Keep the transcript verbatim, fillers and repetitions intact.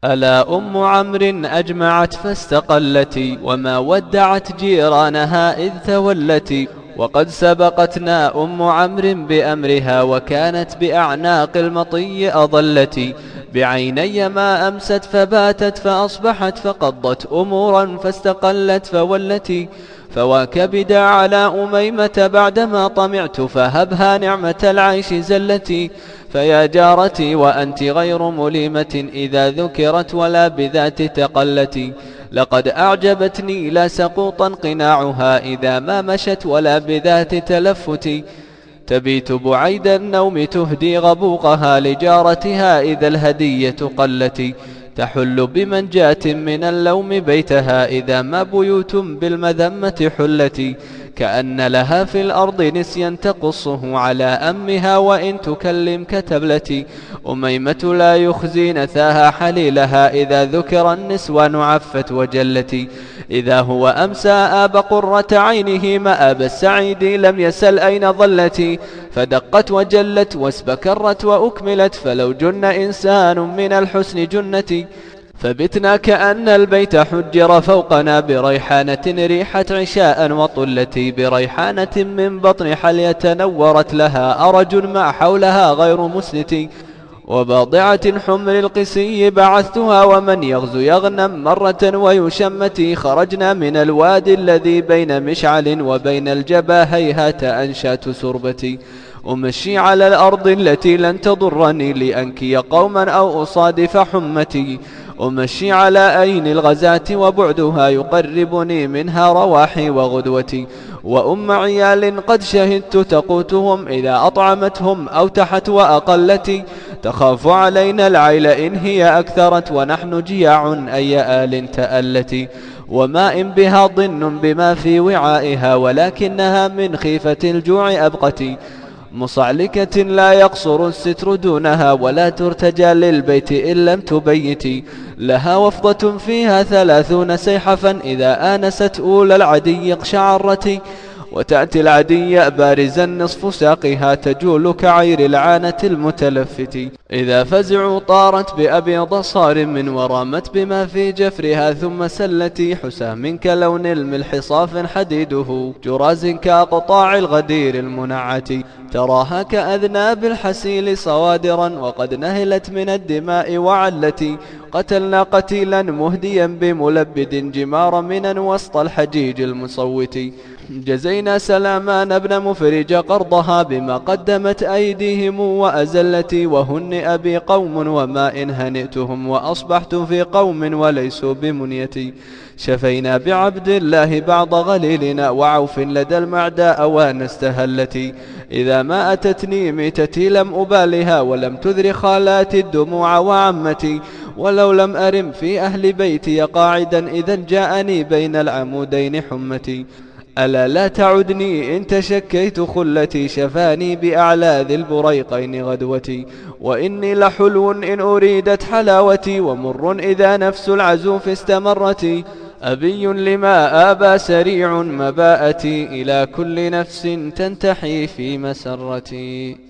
ألا أم عمرو أجمعت فاستقلت، وما ودعت جيرانها إذ تولت. وقد سبقتنا أم عمرو بأمرها، وكانت بأعناق المطي أضلت. بعيني ما أمست فباتت فأصبحت، فقضت أمورا فاستقلت فولت. فواكبدا على أميمة بعدما طمعت، فهبها نعمة العيش زلتي. فيا جارتي وأنت غير مليمة، إذا ذكرت ولا بذات تقلتي. لقد أعجبتني لا سقوطا قناعها، إذا ما مشت ولا بذات تلفتي. تبيت بعيد النوم تهدي غبوقها لجارتها، إذا الهدية قلت. تحل بمنجاة من اللوم بيتها، إذا ما بيوت بالمذمة حلت. كأن لها في الأرض نسيا تقصه على أمها، وإن تكلم كتبلت. أميمة لا يخزي نثاها حليلها، إذا ذكر النسوان عفت وجلت. إذا هو أمسى آب قرة عينه، مآب السعيد لم يسل أين ظلت. فدقت وجلت واسبكرت وأكملت، فلو جن إنسان من الحسن جنتي. فبتنا كأن البيت حجر فوقنا، بريحانة ريحت عشاء وطلتي. بريحانة من بطن حلية نورت لها أرج مع حولها غير مسنتي. وباضعة حمر القسي بعثتها، ومن يغزو يغنم مرة ويشمتي. خرجنا من الوادي الذي بين مشعل وبين الجبا، هيهات أنشات سربتي. أمشي على الأرض التي لن تضرني، لأنكي قوما أو أصادف حمتي. أمشي على أين الغزاة وبعدها، يقربني منها رواحي وغدوتي. وأم عيال قد شهدت تقوتهم، إذا أطعمتهم أوتحت وأقلتي. تخاف علينا العيل إن هي أكثرت، ونحن جياع أي آل تألتي. وما إن بها ضن بما في وعائها، ولكنها من خيفة الجوع أبقتي. مصعلكة لا يقصر الستر دونها، ولا ترتجى للبيت إن لم تبيتي. لها وفضة فيها ثلاثون سيحفا، إذا آنست أولى العدي اقشعرتي. وتأتي العدي بارزا نصف ساقها، تجول كعير العانة المتلفت. إذا فزعوا طارت بأبيض صار من، ورامت بما في جفرها ثم سلتي. حسام كلون الملح صاف حديده، جراز كأقطاع الغدير المنعت. تراها كأذناب الحسيل صوادرا، وقد نهلت من الدماء وعلتي. قتلنا قتيلا مهديا بملبد، جمار منا وسط الحجيج المصوت. جزينا سلامان ابن مفرج قرضها، بما قدمت أيديهم وأزلت. وهن أبي قوم وما إن هنئتهم، وأصبحت في قوم وليسوا بمنيتي. شفينا بعبد الله بعض غليلنا، وعوف لدى المعداء ونستهلتي. إذا ما أتتني ميتتي لم أبالها، ولم تذر خالاتي الدموع وعمتي. ولو لم أرم في أهل بيتي قاعدا، إذا جاءني بين العمودين حمتي. ألا لا تعدني إن تشكيت خلتي، شفاني بأعلى ذي البريقين غدوتي. وإني لحلو إن أريدت حلاوتي، ومر إذا نفس العزوف استمرتي. أبي لما آبى سريع مباءتي، إلى كل نفس تنتحي في مسرتي.